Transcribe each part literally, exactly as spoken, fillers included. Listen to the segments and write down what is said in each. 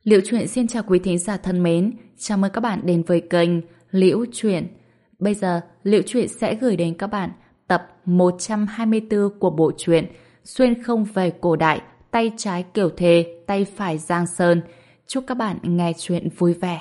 Liễu Chuyện xin chào quý thính giả thân mến, chào mừng các bạn đến với kênh Liễu Chuyện. Bây giờ, Liễu Chuyện sẽ gửi đến các bạn tập một trăm hai mươi tư của bộ truyện Xuyên không về cổ đại, tay trái Kiều Thề, tay phải Giang Sơn. Chúc các bạn nghe chuyện vui vẻ.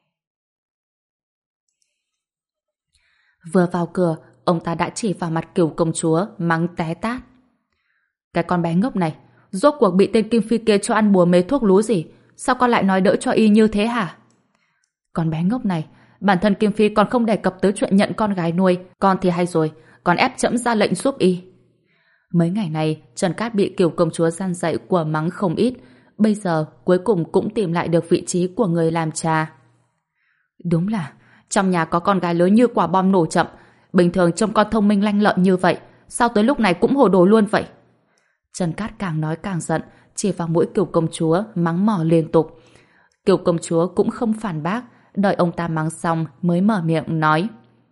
Vừa vào cửa, ông ta đã chỉ vào mặt Kiều công chúa, mắng té tát. Cái con bé ngốc này, rốt cuộc bị tên Kim Phi kia cho ăn bùa mê thuốc lú gì? Sao con lại nói đỡ cho y như thế hả? Con bé ngốc này, bản thân Kim Phi còn không đề cập tới chuyện nhận con gái nuôi, con thì hay rồi, còn ép trẫm ra lệnh giúp y. Mấy ngày này, Trần Cát bị Kiều công chúa gian dạy của mắng không ít, bây giờ cuối cùng cũng tìm lại được vị trí của người làm cha. Đúng là, trong nhà có con gái lớn như quả bom nổ chậm, bình thường trông con thông minh lanh lợi như vậy, sao tới lúc này cũng hồ đồ luôn vậy? Trần Cát càng nói càng giận, chỉ vào mũi Kiều công chúa mắng mỏ liên tục. Kiều công chúa cũng không phản bác, đợi ông ta mắng xong mới mở miệng nói: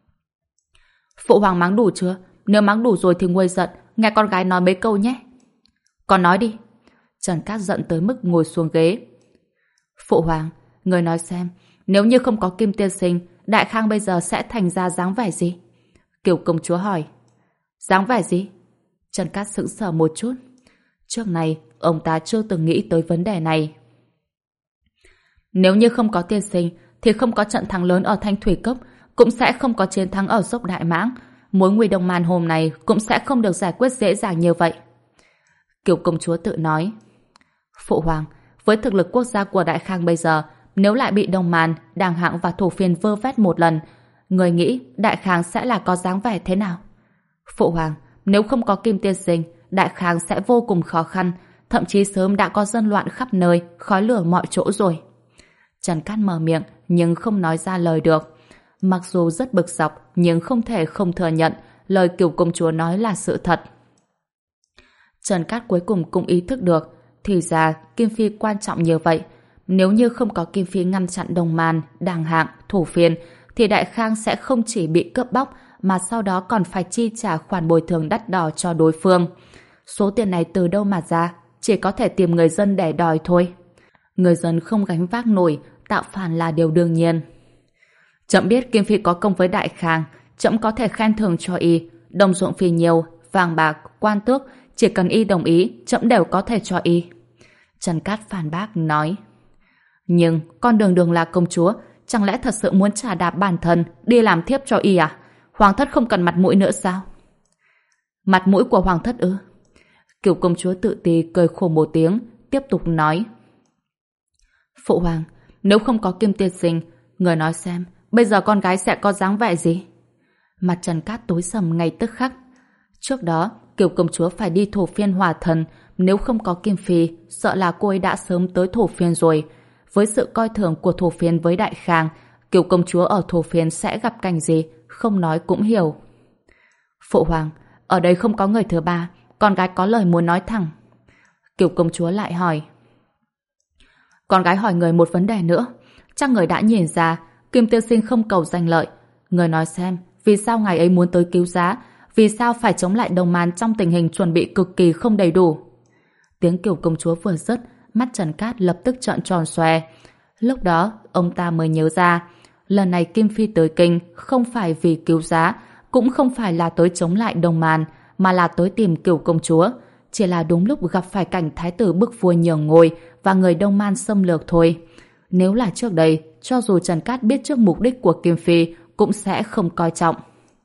Phụ hoàng mắng đủ chưa? Nếu mắng đủ rồi thì nguôi giận, nghe con gái nói mấy câu nhé. Con nói đi. Trần Cát giận tới mức ngồi xuống ghế. Phụ hoàng, người nói xem, nếu như không có Kim tiên sinh, Đại Khang bây giờ sẽ thành ra dáng vẻ gì? Kiều công chúa hỏi. Dáng vẻ gì? Trần Cát sững sờ một chút. Trước này, ông ta chưa từng nghĩ tới vấn đề này. Nếu như không có tiên sinh, thì không có trận thắng lớn ở Thanh Thủy Cốc, cũng sẽ không có chiến thắng ở dốc Đại Mãng. Mối nguy đông man hôm nay cũng sẽ không được giải quyết dễ dàng như vậy. Kiều công chúa tự nói. Phụ hoàng, với thực lực quốc gia của Đại Khang bây giờ, nếu lại bị Đông Man, Đàng Hạng và Thổ Phiên vơ vét một lần, người nghĩ Đại Khang sẽ là có dáng vẻ thế nào? Phụ hoàng, nếu không có Kim tiên sinh, Đại Khang sẽ vô cùng khó khăn, thậm chí sớm đã có dân loạn khắp nơi, khói lửa mọi chỗ rồi. Trần Cát mở miệng nhưng không nói ra lời được. Mặc dù rất bực dọc nhưng không thể không thừa nhận lời Kiều công chúa nói là sự thật. Trần Cát cuối cùng cũng ý thức được, thì ra Kim Phi quan trọng như vậy. Nếu như không có Kim Phi ngăn chặn Đông Man, Đàng Hạng, Thổ Phiên, thì Đại Khang sẽ không chỉ bị cướp bóc mà sau đó còn phải chi trả khoản bồi thường đắt đỏ cho đối phương. Số tiền này từ đâu mà ra? Chỉ có thể tìm người dân để đòi thôi. Người dân không gánh vác nổi, tạo phản là điều đương nhiên. Trẫm biết Kim Phi có công với Đại Khang, trẫm có thể khen thưởng cho y, đồng ruộng phi nhiều, vàng bạc, quan tước, chỉ cần y đồng ý, trẫm đều có thể cho y. Trần Cát phản bác nói. Nhưng con đường đường là công chúa, chẳng lẽ thật sự muốn trả đạp bản thân đi làm thiếp cho y à? Hoàng thất không cần mặt mũi nữa sao? Mặt mũi của hoàng thất ư? Kiều công chúa tự ti cười khổ một tiếng, tiếp tục nói. Phụ hoàng, nếu không có Kim tiên sinh, người nói xem, bây giờ con gái sẽ có dáng vẻ gì? Mặt Trần Cát tối sầm ngay tức khắc. Trước đó, Kiều công chúa phải đi Thổ Phiên hòa thần, nếu không có Kim Phi, sợ là cô ấy đã sớm tới Thổ Phiên rồi. Với sự coi thường của Thổ Phiên với Đại Khang, Kiều công chúa ở Thổ Phiên sẽ gặp cảnh gì, không nói cũng hiểu. Phụ hoàng, ở đây không có người thứ ba, con gái có lời muốn nói thẳng. Kiều công chúa lại hỏi. Con gái hỏi người một vấn đề nữa. Chắc người đã nhìn ra Kim tiên sinh không cầu danh lợi. Người nói xem, vì sao ngài ấy muốn tới cứu giá? Vì sao phải chống lại Đông Man trong tình hình chuẩn bị cực kỳ không đầy đủ? Tiếng Kiều công chúa vừa dứt, mắt Trần Cát lập tức trợn tròn xoe. Lúc đó, ông ta mới nhớ ra, lần này Kim Phi tới kinh không phải vì cứu giá, cũng không phải là tới chống lại Đông Man, mà là tới tìm Kiều công chúa. Chỉ là đúng lúc gặp phải cảnh thái tử bức vua nhường ngôi và người Đông Man xâm lược thôi. Nếu là trước đây, cho dù Trần Cát biết trước mục đích của Kim Phi, cũng sẽ không coi trọng.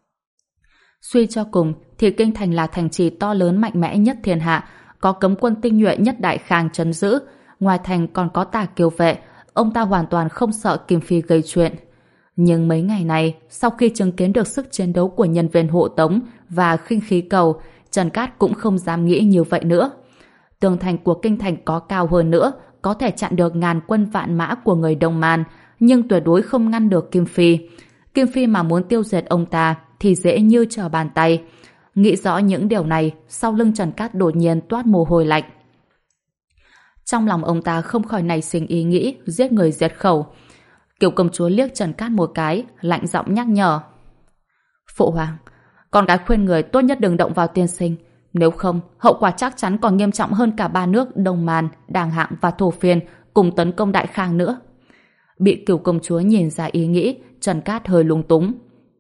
Suy cho cùng, thì kinh thành là thành trì to lớn mạnh mẽ nhất thiên hạ, có cấm quân tinh nhuệ nhất Đại Khang trấn giữ. Ngoài thành còn có Tả Kiều vệ, ông ta hoàn toàn không sợ Kim Phi gây chuyện. Nhưng mấy ngày này, sau khi chứng kiến được sức chiến đấu của nhân viên hộ tống và khinh khí cầu, Trần Cát cũng không dám nghĩ như vậy nữa. Tường thành của kinh thành có cao hơn nữa, có thể chặn được ngàn quân vạn mã của người Đông Man, nhưng tuyệt đối không ngăn được Kim Phi. Kim Phi mà muốn tiêu diệt ông ta thì dễ như trở bàn tay. Nghĩ rõ những điều này, sau lưng Trần Cát đột nhiên toát mồ hôi lạnh. Trong lòng ông ta không khỏi nảy sinh ý nghĩ giết người diệt khẩu. Kiều công chúa liếc Trần Cát một cái, lạnh giọng nhắc nhở. Phụ hoàng, con gái khuyên người tốt nhất đừng động vào tiên sinh. Nếu không, hậu quả chắc chắn còn nghiêm trọng hơn cả ba nước Đông Man, Đàng Hạng và Thổ Phiên cùng tấn công Đại Khang nữa. Bị Cửu công chúa nhìn ra ý nghĩ, Trần Cát hơi lúng túng.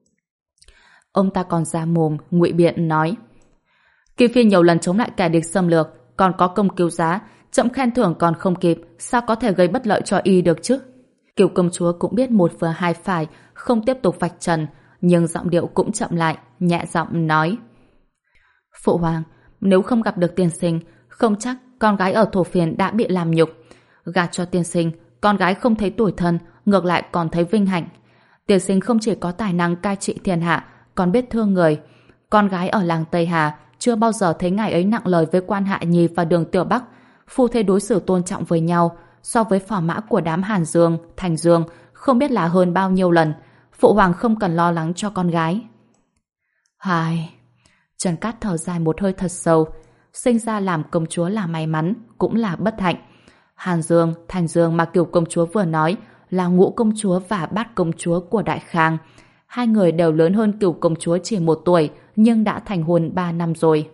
Ông ta còn ra mồm, ngụy biện nói: Kim Phi nhiều lần chống lại kẻ địch xâm lược, còn có công cứu giá, chậm khen thưởng còn không kịp, sao có thể gây bất lợi cho y được chứ? Cửu công chúa cũng biết một vừa hai phải, không tiếp tục vạch trần, nhưng giọng điệu cũng chậm lại, nhẹ giọng nói: Phụ hoàng, nếu không gặp được tiên sinh, không chắc con gái ở thổ phiền đã bị làm nhục. Gả cho tiên sinh, con gái không thấy tủi thân, ngược lại còn thấy vinh hạnh. Tiên sinh không chỉ có tài năng cai trị thiên hạ, còn biết thương người. Con gái ở làng Tây Hà chưa bao giờ thấy ngài ấy nặng lời với Quan Hạ Nhi và Đường Tiểu Bắc. Phu thê đối xử tôn trọng với nhau, so với phò mã của đám Hàn Dương, Thành Dương, không biết là hơn bao nhiêu lần. Phụ hoàng không cần lo lắng cho con gái. Hài... Trần Cát thở dài một hơi thật sâu. Sinh ra làm công chúa là may mắn, cũng là bất hạnh. Hàn Dương, Thành Dương mà Cửu công chúa vừa nói là Ngũ công chúa và Bát công chúa của Đại Khang. Hai người đều lớn hơn Cửu công chúa chỉ một tuổi, nhưng đã thành hôn ba năm rồi.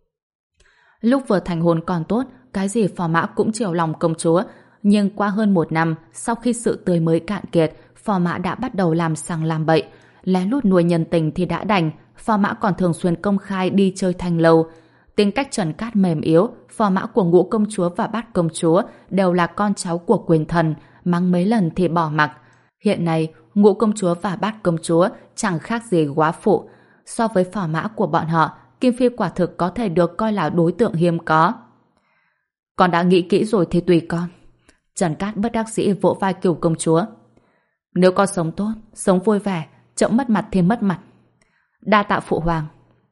Lúc vừa thành hôn còn tốt, cái gì phò mã cũng chiều lòng công chúa. Nhưng qua hơn một năm, sau khi sự tươi mới cạn kiệt, phò mã đã bắt đầu làm sằng làm bậy. Lén lút nuôi nhân tình thì đã đành, phò mã còn thường xuyên công khai đi chơi thanh lâu. Tính cách Trần Cát mềm yếu, phò mã của Ngũ công chúa và Bát công chúa đều là con cháu của quyền thần, mắng mấy lần thì bỏ mặc. Hiện nay, Ngũ công chúa và Bát công chúa chẳng khác gì góa phụ. So với phò mã của bọn họ, Kim Phi quả thực có thể được coi là đối tượng hiếm có. Con đã nghĩ kỹ rồi thì tùy con. Trần Cát bất đắc dĩ vỗ vai Cửu công chúa. Nếu con sống tốt, sống vui vẻ, chậm mất mặt thì mất mặt. Đa tạ phụ hoàng.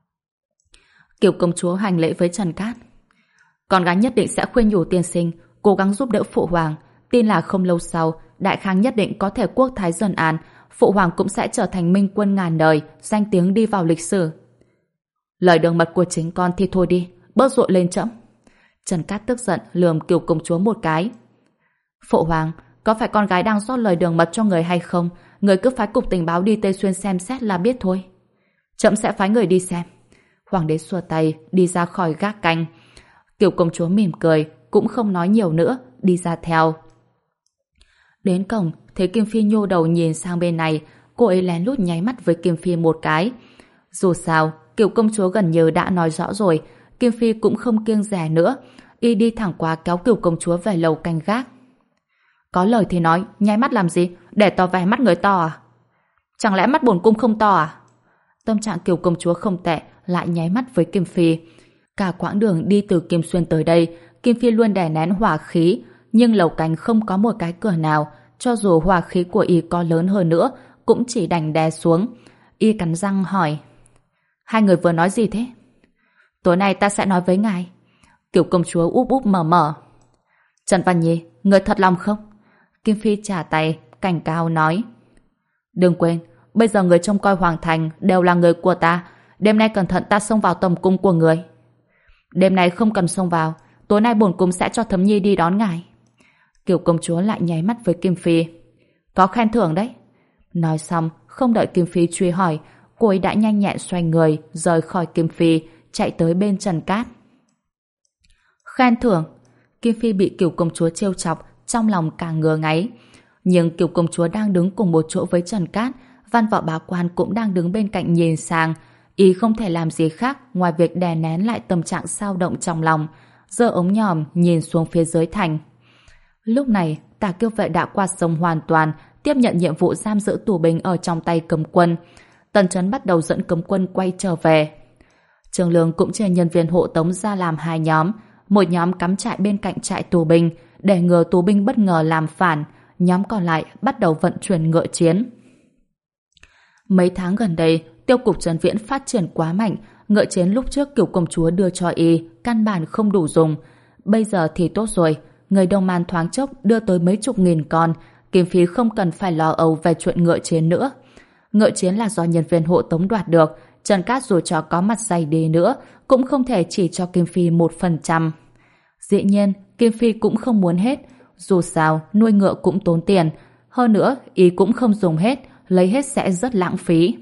Cửu công chúa hành lễ với Trần Cát. Con gái nhất định sẽ khuyên nhủ tiên sinh, cố gắng giúp đỡ phụ hoàng. Tin là không lâu sau, Đại Khang nhất định có thể quốc thái dân an, phụ hoàng cũng sẽ trở thành minh quân ngàn đời, danh tiếng đi vào lịch sử. Lời đường mật của chính con thì thôi đi, bớt dội lên trẫm. Trần Cát tức giận lườm Cửu công chúa một cái. Phụ hoàng, có phải con gái đang rót lời đường mật cho người hay không? Người cứ phái cục tình báo đi Tây Xuyên xem xét là biết thôi. Trẫm sẽ phái người đi xem. Hoàng đế xua tay đi ra khỏi gác canh. Cửu công chúa mỉm cười, cũng không nói nhiều nữa, đi ra theo. Đến cổng, thấy Kim Phi nhô đầu nhìn sang bên này, cô ấy lén lút nháy mắt với Kim Phi một cái. Dù sao, Cửu công chúa gần như đã nói rõ rồi, Kim Phi cũng không kiêng dè nữa, y đi thẳng qua kéo Cửu công chúa về lầu canh gác. Có lời thì nói, nháy mắt làm gì, để to vẻ mắt người to à? Chẳng lẽ mắt bổn cung không to à? Tâm trạng Cửu công chúa không tệ, lại nháy mắt với Kim Phi. Cả quãng đường đi từ Kim Xuyên tới đây, Kim Phi luôn đè nén hỏa khí, nhưng lầu canh không có một cái cửa nào, cho dù hỏa khí của y có lớn hơn nữa, cũng chỉ đành đè xuống. Y cắn răng hỏi: Hai người vừa nói gì thế? Tối nay ta sẽ nói với ngài. Cửu công chúa úp úp mở mở. Trần Văn Nhi, người thật lòng không? Kim Phi trả tay, cảnh cáo nói: Đừng quên, bây giờ người trông coi hoàng thành đều là người của ta. Đêm nay cẩn thận ta xông vào tầm cung của người. Đêm nay không cần xông vào, tối nay bổn cung sẽ cho Thấm Nhi đi đón ngài. Cửu công chúa lại nháy mắt với Kim Phi. Có khen thưởng đấy. Nói xong, không đợi Kim Phi truy hỏi, cô ấy đã nhanh nhẹn xoay người, rời khỏi Kim Phi, chạy tới bên Trần Cát. Khen thưởng? Kim Phi bị Cửu công chúa trêu chọc, trong lòng càng ngứa ngáy. Nhưng Cửu công chúa đang đứng cùng một chỗ với Trần Cát, văn võ bá quan cũng đang đứng bên cạnh nhìn sang. Y không thể làm gì khác ngoài việc đè nén lại tâm trạng xao động trong lòng, giơ ống nhòm nhìn xuống phía dưới thành. Lúc này, Tả Kiêu Vệ đã qua sông hoàn toàn, tiếp nhận nhiệm vụ giam giữ tù binh ở trong tay cấm quân. Tần Chấn bắt đầu dẫn cấm quân quay trở về. Trường Lương cũng chia nhân viên hộ tống ra làm hai nhóm, một nhóm cắm trại bên cạnh trại tù binh để ngừa tù binh bất ngờ làm phản, nhóm còn lại bắt đầu vận chuyển ngựa chiến. Mấy tháng gần đây, tiêu cục Trần Viễn phát triển quá mạnh, ngựa chiến lúc trước Cửu công chúa đưa cho y căn bản không đủ dùng. Bây giờ thì tốt rồi, người Đông Man thoáng chốc đưa tới mấy chục nghìn con, Kim Phi không cần phải lo âu về chuyện ngựa chiến nữa. Ngựa chiến là do nhân viên hộ tống đoạt được, Trần Cát dù cho có mặt dày đi nữa cũng không thể chỉ cho Kim Phi một phần trăm. Dĩ nhiên, Kim Phi cũng không muốn hết, dù sao nuôi ngựa cũng tốn tiền, hơn nữa y cũng không dùng hết, lấy hết sẽ rất lãng phí.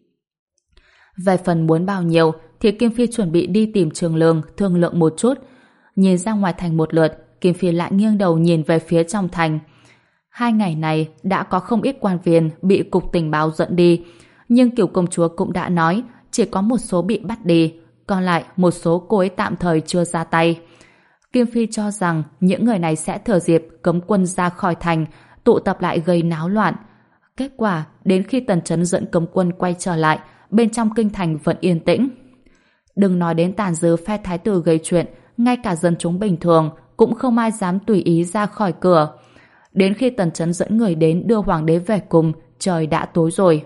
Về phần muốn bao nhiêu thì Kim Phi chuẩn bị đi tìm Trường Lương thương lượng một chút. Nhìn ra ngoài thành một lượt, Kim Phi lại nghiêng đầu nhìn về phía trong thành. Hai ngày này đã có không ít quan viên bị cục tình báo dẫn đi, nhưng Kiều công chúa cũng đã nói chỉ có một số bị bắt đi, còn lại một số cô ấy tạm thời chưa ra tay. Kim Phi cho rằng những người này sẽ thừa dịp cấm quân ra khỏi thành, tụ tập lại gây náo loạn. Kết quả, đến khi Tần Chấn dẫn cấm quân quay trở lại, bên trong kinh thành vẫn yên tĩnh. Đừng nói đến tàn dư phe thái tử gây chuyện, ngay cả dân chúng bình thường cũng không ai dám tùy ý ra khỏi cửa. Đến khi Tần Chấn dẫn người đến đưa hoàng đế về cùng, trời đã tối rồi.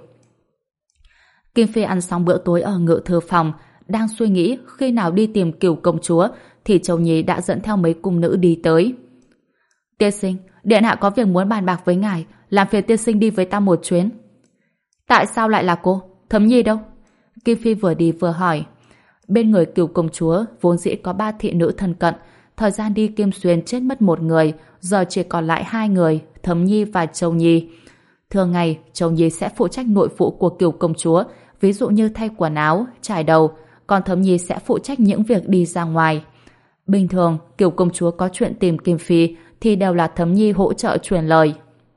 Kim Phi ăn xong bữa tối ở ngự thư phòng, đang suy nghĩ khi nào đi tìm Cửu công chúa, thì Châu Nhi đã dẫn theo mấy cung nữ đi tới. Tiên sinh, điện hạ có việc muốn bàn bạc với ngài, làm phiền tiên sinh đi với ta một chuyến. Tại sao lại là cô? Thấm Nhi đâu? Kim Phi vừa đi vừa hỏi. Bên người Cửu công chúa vốn dĩ có ba thị nữ thân cận, thời gian đi Kim Xuyên chết mất một người, giờ chỉ còn lại hai người, Thấm Nhi và Châu Nhi. Thường ngày, Châu Nhi sẽ phụ trách nội vụ của Cửu công chúa, ví dụ như thay quần áo, trải đầu, còn Thấm Nhi sẽ phụ trách những việc đi ra ngoài. Bình thường, Cửu công chúa có chuyện tìm Kim Phi thì đều là Thấm Nhi hỗ trợ truyền lời.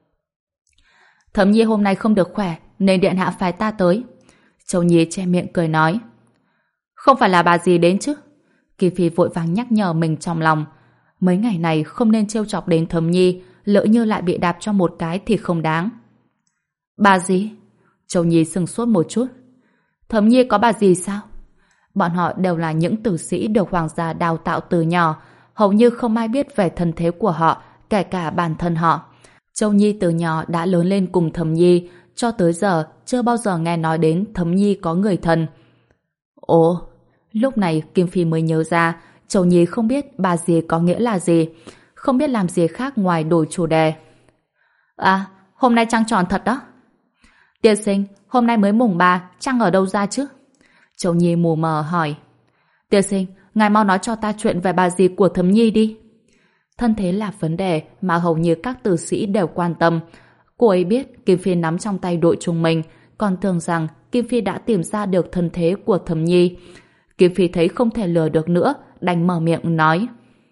Thấm Nhi hôm nay không được khỏe nên điện hạ phái ta tới. Châu Nhi che miệng cười nói. Không phải là bà gì đến chứ? Kim Phi vội vàng nhắc nhở mình trong lòng. Mấy ngày này không nên trêu chọc đến Thấm Nhi, lỡ như lại bị đạp cho một cái thì không đáng. Bà gì? Châu Nhi sừng sốt một chút. Thấm Nhi có bà gì sao? Bọn họ đều là những tử sĩ được hoàng gia đào tạo từ nhỏ, hầu như không ai biết về thân thế của họ, kể cả bản thân họ. Châu Nhi từ nhỏ đã lớn lên cùng Thấm Nhi, cho tới giờ chưa bao giờ nghe nói đến Thấm Nhi có người thân. Ồ, lúc này Kim Phi mới nhớ ra Châu Nhi không biết bà gì có nghĩa là gì, không biết làm gì khác ngoài đổi chủ đề. À, hôm nay trăng tròn thật đó. Tiên sinh, hôm nay mới mùng ba, trăng ở đâu ra chứ? Châu Nhi mù mờ hỏi. Tiên sinh, ngài mau nói cho ta chuyện về bà dì của Thấm Nhi đi. Thân thế là vấn đề mà hầu như các tử sĩ đều quan tâm. Cô ấy biết Kim Phi nắm trong tay đội trung mình, còn tưởng rằng Kim Phi đã tìm ra được thân thế của Thấm Nhi. Kim Phi thấy không thể lừa được nữa, đành mở miệng nói.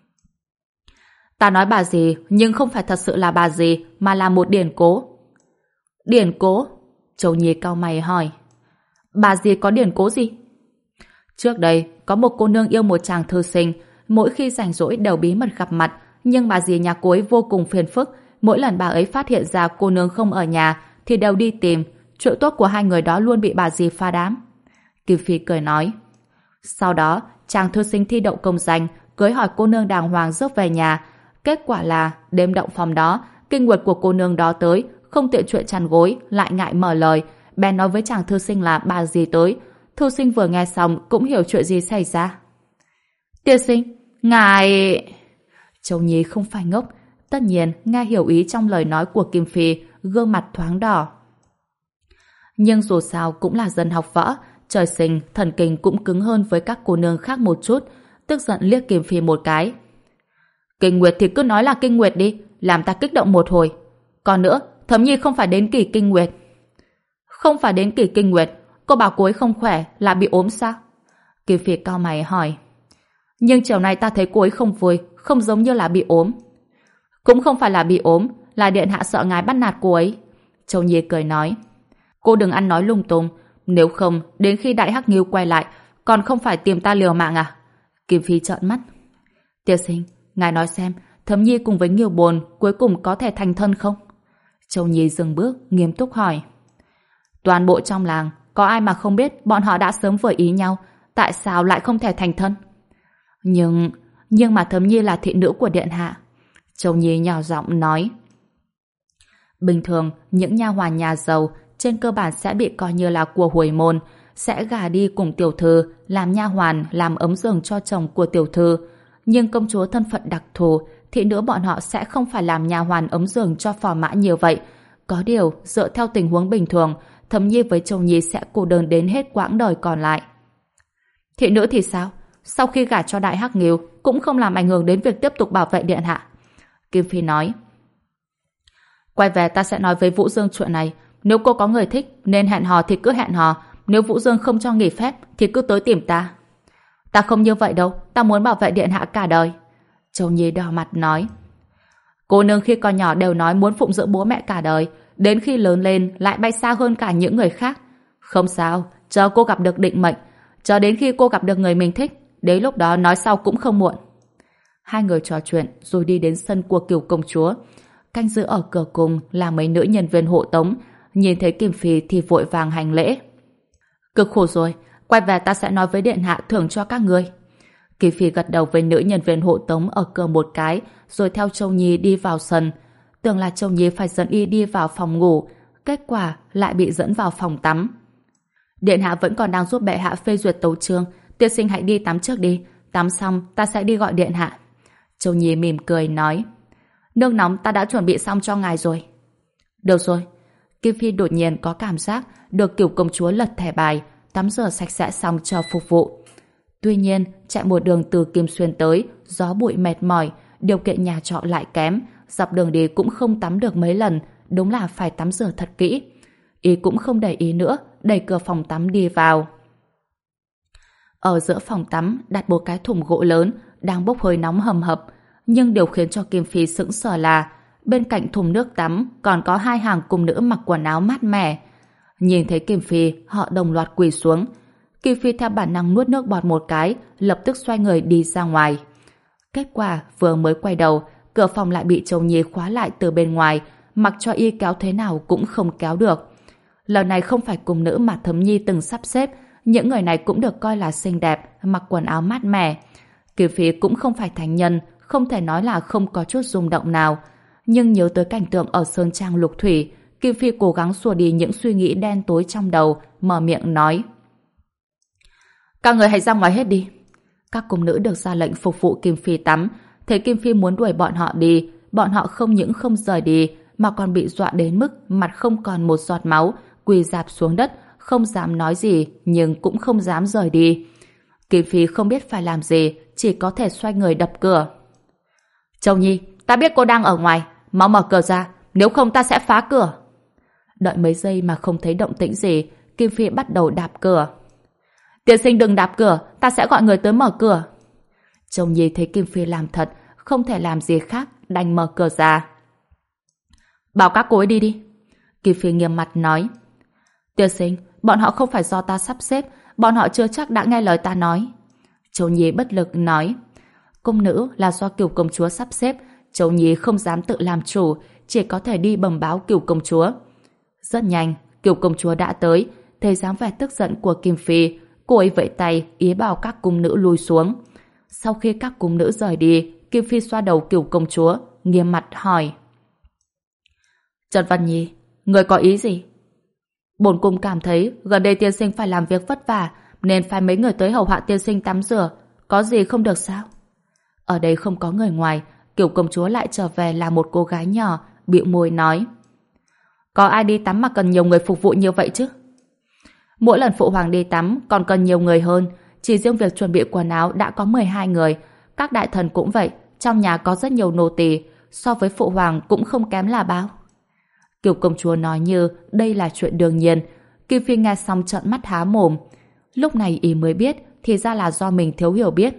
Ta nói bà dì, nhưng không phải thật sự là bà dì, mà là một điển cố. Điển cố? Châu Nhi cau mày hỏi. Bà dì có điển cố gì? Trước đây, có một cô nương yêu một chàng thư sinh, mỗi khi rảnh rỗi đều bí mật gặp mặt, nhưng bà dì nhà cô ấy vô cùng phiền phức. Mỗi lần bà ấy phát hiện ra cô nương không ở nhà thì đều đi tìm. Chuyện tốt của hai người đó luôn bị bà dì phá đám. Kim Phi cười nói. Sau đó, chàng thư sinh thi đậu công danh, cưới hỏi cô nương đàng hoàng rước về nhà. Kết quả là đêm động phòng đó, kinh nguyệt của cô nương đó tới, không tiện chuyện chăn gối, lại ngại mở lời, bèn nói với chàng thư sinh là bà dì tới. Thư sinh vừa nghe xong cũng hiểu chuyện gì xảy ra. Tiên sinh, ngài... Châu Nhi không phải ngốc, tất nhiên nghe hiểu ý trong lời nói của Kim Phi, gương mặt thoáng đỏ. Nhưng dù sao cũng là dân học võ, trời sinh thần kinh cũng cứng hơn với các cô nương khác một chút, tức giận liếc Kim Phi một cái. Kinh nguyệt thì cứ nói là kinh nguyệt đi, làm ta kích động một hồi. Còn nữa, Thấm Nhi không phải đến kỳ kinh nguyệt. Không phải đến kỳ kinh nguyệt, cô bảo cô ấy không khỏe, là bị ốm sao? Kim Phi cau mày hỏi. Nhưng chiều nay ta thấy cô ấy không vui, không giống như là bị ốm. Cũng không phải là bị ốm, là điện hạ sợ ngài bắt nạt cô ấy. Châu Nhi cười nói. Cô đừng ăn nói lung tung, nếu không, đến khi Đại Hắc Nghiêu quay lại, còn không phải tìm ta liều mạng à? Kim Phi trợn mắt. Tiên sinh, ngài nói xem, Thấm Nhi cùng với Nghiêu Bồn cuối cùng có thể thành thân không? Châu Nhi dừng bước, nghiêm túc hỏi. Toàn bộ trong làng, có ai mà không biết bọn họ đã sớm vừa ý nhau, tại sao lại không thể thành thân? Nhưng, nhưng mà Thấm Nhi là thị nữ của điện hạ. Châu Nhi nhỏ giọng nói. Bình thường, những nha hoàn nhà giàu trên cơ bản sẽ bị coi như là của hồi môn, sẽ gả đi cùng tiểu thư, làm nha hoàn, làm ấm giường cho chồng của tiểu thư. Nhưng công chúa thân phận đặc thù, thị nữ bọn họ sẽ không phải làm nha hoàn ấm giường cho phò mã nhiều vậy. Có điều, dựa theo tình huống bình thường, Thấm Nhi với Châu Nhi sẽ cô đơn đến hết quãng đời còn lại. Thị nữ thì sao? Sau khi gả cho Đại Hắc Nghiêu, cũng không làm ảnh hưởng đến việc tiếp tục bảo vệ điện hạ. Kim Phi nói. Quay về ta sẽ nói với Vũ Dương chuyện này. Nếu cô có người thích nên hẹn hò thì cứ hẹn hò. Nếu Vũ Dương không cho nghỉ phép thì cứ tới tìm ta. Ta không như vậy đâu. Ta muốn bảo vệ điện hạ cả đời. Châu Nhi đỏ mặt nói: Cô nương khi còn nhỏ đều nói muốn phụng dưỡng bố mẹ cả đời, đến khi lớn lên lại bay xa hơn cả những người khác. Không sao, chờ cô gặp được định mệnh, chờ đến khi cô gặp được người mình thích, đến lúc đó nói sau cũng không muộn. Hai người trò chuyện rồi đi đến sân của Kiều công chúa. Canh giữ ở cửa cùng là mấy nữ nhân viên hộ tống, nhìn thấy Kim Phi thì vội vàng hành lễ. Cực khổ rồi, quay về ta sẽ nói với điện hạ thưởng cho các ngươi. Kim Phi gật đầu với nữ nhân viên hộ tống ở cửa một cái, rồi theo Châu Nhi đi vào sân. Tưởng là Châu Nhi phải dẫn y đi vào phòng ngủ, kết quả lại bị dẫn vào phòng tắm. Điện hạ vẫn còn đang giúp bệ hạ phê duyệt tấu chương, tiên sinh hãy đi tắm trước đi, tắm xong ta sẽ đi gọi điện hạ. Châu Nhi mỉm cười nói: Nước nóng ta đã chuẩn bị xong cho ngài rồi. Được rồi. Kim Phi đột nhiên có cảm giác được Kiều công chúa lật thẻ bài, tắm rửa sạch sẽ xong cho phục vụ. Tuy nhiên, chạy một đường từ Kim Xuyên tới, gió bụi mệt mỏi, điều kiện nhà trọ lại kém, dọc đường đi cũng không tắm được mấy lần, đúng là phải tắm rửa thật kỹ. Ý cũng không để ý nữa, đẩy cửa phòng tắm đi vào. Ở giữa phòng tắm đặt một cái thùng gỗ lớn, đang bốc hơi nóng hầm hập, nhưng điều khiến cho Kim Phi sững sờ là bên cạnh thùng nước tắm còn có hai hàng cung nữ mặc quần áo mát mẻ. Nhìn thấy Kim Phi, họ đồng loạt quỳ xuống. Kim Phi theo bản năng nuốt nước bọt một cái, lập tức xoay người đi ra ngoài. Kết quả vừa mới quay đầu, cửa phòng lại bị Châu Nhi khóa lại từ bên ngoài, mặc cho y kéo thế nào cũng không kéo được. Lần này không phải cung nữ mà Thấm Nhi từng sắp xếp, những người này cũng được coi là xinh đẹp, mặc quần áo mát mẻ. Kim Phi cũng không phải thánh nhân, không thể nói là không có chút rung động nào. Nhưng nhớ tới cảnh tượng ở Sơn Trang Lục Thủy, Kim Phi cố gắng xua đi những suy nghĩ đen tối trong đầu, mở miệng nói: Các người hãy ra ngoài hết đi. Các cung nữ được ra lệnh phục vụ Kim Phi tắm, thấy Kim Phi muốn đuổi bọn họ đi, bọn họ không những không rời đi, mà còn bị dọa đến mức mặt không còn một giọt máu, quỳ rạp xuống đất, không dám nói gì, nhưng cũng không dám rời đi. Kim Phi không biết phải làm gì, chỉ có thể xoay người đập cửa. Châu Nhi, ta biết cô đang ở ngoài, mau mở cửa ra, nếu không ta sẽ phá cửa. Đợi mấy giây mà không thấy động tĩnh gì, Kim Phi bắt đầu đạp cửa. Tiên sinh đừng đạp cửa, ta sẽ gọi người tới mở cửa. Châu Nhi thấy Kim Phi làm thật, không thể làm gì khác, đành mở cửa ra. Bảo các cô ấy đi đi. Kim Phi nghiêm mặt nói: Tiên sinh, bọn họ không phải do ta sắp xếp, bọn họ chưa chắc đã nghe lời ta nói. Châu Nhi bất lực nói: Cung nữ là do Kiều công chúa sắp xếp, Châu Nhi không dám tự làm chủ, chỉ có thể đi bẩm báo Kiều công chúa. Rất nhanh, Kiều công chúa đã tới, thấy dáng vẻ tức giận của Kim Phi, cô ấy vẫy tay ý bảo các cung nữ lui xuống. Sau khi các cung nữ rời đi, Kim Phi xoa đầu Kiều công chúa, nghiêm mặt hỏi: Trần Văn Nhi, người có ý gì? Bổn cung cảm thấy gần đây tiên sinh phải làm việc vất vả, nên phải mấy người tới hầu hạ tiên sinh tắm rửa, có gì không được sao? Ở đây không có người ngoài, Kiều công chúa lại trở về là một cô gái nhỏ, bĩu môi nói: Có ai đi tắm mà cần nhiều người phục vụ như vậy chứ? Mỗi lần phụ hoàng đi tắm còn cần nhiều người hơn, chỉ riêng việc chuẩn bị quần áo đã có mười hai người, các đại thần cũng vậy, trong nhà có rất nhiều nô tỳ, so với phụ hoàng cũng không kém là bao. Kiều công chúa nói như đây là chuyện đương nhiên. Kim Phi nghe xong trợn mắt há mồm. Lúc này ý mới biết thì ra là do mình thiếu hiểu biết.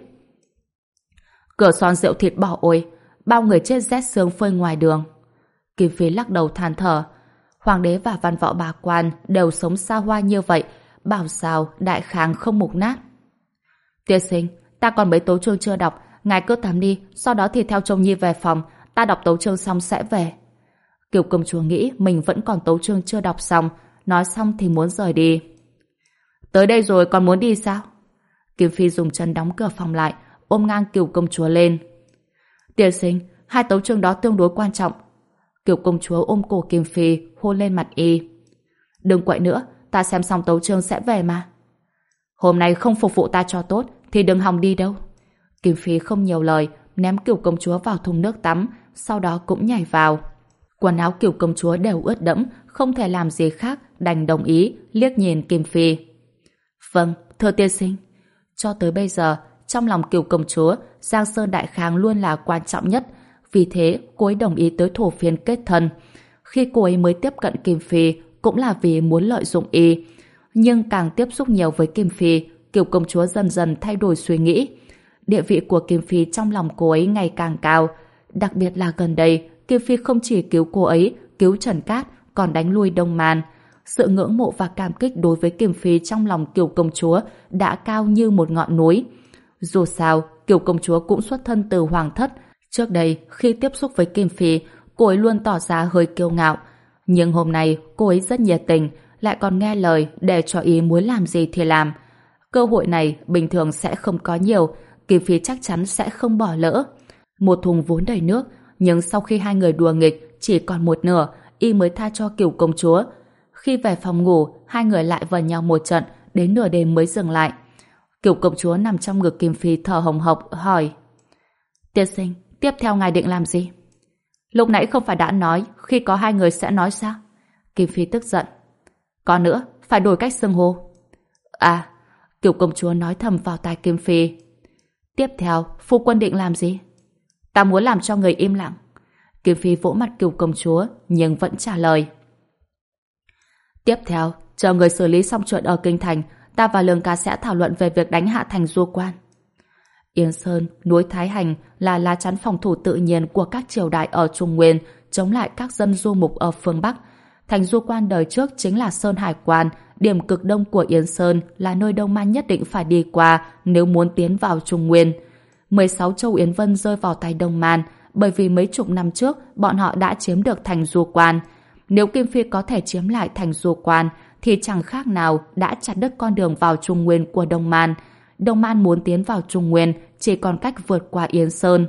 Cửa son rượu thịt bò ôi, bao người chết rét sương phơi ngoài đường. Kim Phi lắc đầu than thở. Hoàng đế và văn võ bà quan đều sống xa hoa như vậy, bảo sao đại khang không mục nát. Tiên sinh, ta còn mấy tấu chương chưa đọc, ngài cứ tắm đi, sau đó thì theo Châu Nhi về phòng, ta đọc tấu chương xong sẽ về. Kiều công chúa nghĩ mình vẫn còn tấu chương chưa đọc xong, nói xong thì muốn rời đi. Tới đây rồi còn muốn đi sao? Kim Phi dùng chân đóng cửa phòng lại, ôm ngang Kiều công chúa lên. Tiên sinh, hai tấu chương đó tương đối quan trọng. Kiều công chúa ôm cổ Kim Phi, hôn lên mặt y. Đừng quậy nữa, ta xem xong tấu chương sẽ về mà. Hôm nay không phục vụ ta cho tốt thì đừng hòng đi đâu. Kim Phi không nhiều lời, ném Kiều công chúa vào thùng nước tắm, sau đó cũng nhảy vào. Quần áo Kiều công chúa đều ướt đẫm, không thể làm gì khác, đành đồng ý, liếc nhìn Kim Phi. Vâng, thưa tiên sinh. Cho tới bây giờ, trong lòng Kiều công chúa, Giang Sơn Đại Khang luôn là quan trọng nhất, vì thế cô ấy đồng ý tới thổ phiên kết thân. Khi cô ấy mới tiếp cận Kim Phi cũng là vì muốn lợi dụng y, nhưng càng tiếp xúc nhiều với Kim Phi, Kiều công chúa dần dần thay đổi suy nghĩ. Địa vị của Kim Phi trong lòng cô ấy ngày càng cao. Đặc biệt là gần đây, Kim Phi không chỉ cứu cô ấy, cứu Trần Cát, còn đánh lui Đông Man. Sự ngưỡng mộ và cảm kích đối với Kim Phi trong lòng Kiều công chúa đã cao như một ngọn núi. Dù sao, Kiều công chúa cũng xuất thân từ hoàng thất. Trước đây, khi tiếp xúc với Kim Phi, cô ấy luôn tỏ ra hơi kiêu ngạo. Nhưng hôm nay, cô ấy rất nhiệt tình, lại còn nghe lời để cho ý muốn làm gì thì làm. Cơ hội này bình thường sẽ không có nhiều, Kim Phi chắc chắn sẽ không bỏ lỡ. Một thùng vốn đầy nước, nhưng sau khi hai người đùa nghịch chỉ còn một nửa, y mới tha cho Kiều công chúa. Khi về phòng ngủ, hai người lại vần nhau một trận, đến nửa đêm mới dừng lại. Kiều công chúa nằm trong ngực Kim Phi thở hồng hộc, hỏi: Tiên sinh, tiếp theo ngài định làm gì? Lúc nãy không phải đã nói khi có hai người sẽ nói sao? Kim Phi tức giận. Còn nữa, phải đổi cách xưng hô. À, Kiều công chúa nói thầm vào tai Kim Phi. Tiếp theo, phu quân định làm gì? Ta muốn làm cho người im lặng. Kim Phi vỗ mặt Kiều công chúa, nhưng vẫn trả lời. Tiếp theo, chờ người xử lý xong chuyện ở Kinh Thành, ta và Lương Ca sẽ thảo luận về việc đánh hạ thành Du Quan. Yên Sơn, núi Thái Hành là lá chắn phòng thủ tự nhiên của các triều đại ở Trung Nguyên, chống lại các dân du mục ở phương Bắc. Thành Du Quan đời trước chính là Sơn Hải Quan, điểm cực đông của Yên Sơn, là nơi Đông Man nhất định phải đi qua nếu muốn tiến vào Trung Nguyên. mười sáu châu Yến Vân rơi vào tay Đông Man, bởi vì mấy chục năm trước bọn họ đã chiếm được thành Du Quan. Nếu Kim Phi có thể chiếm lại thành Du Quan, thì chẳng khác nào đã chặt đứt con đường vào Trung Nguyên của Đông Man. Đông Man muốn tiến vào Trung Nguyên chỉ còn cách vượt qua Yên Sơn.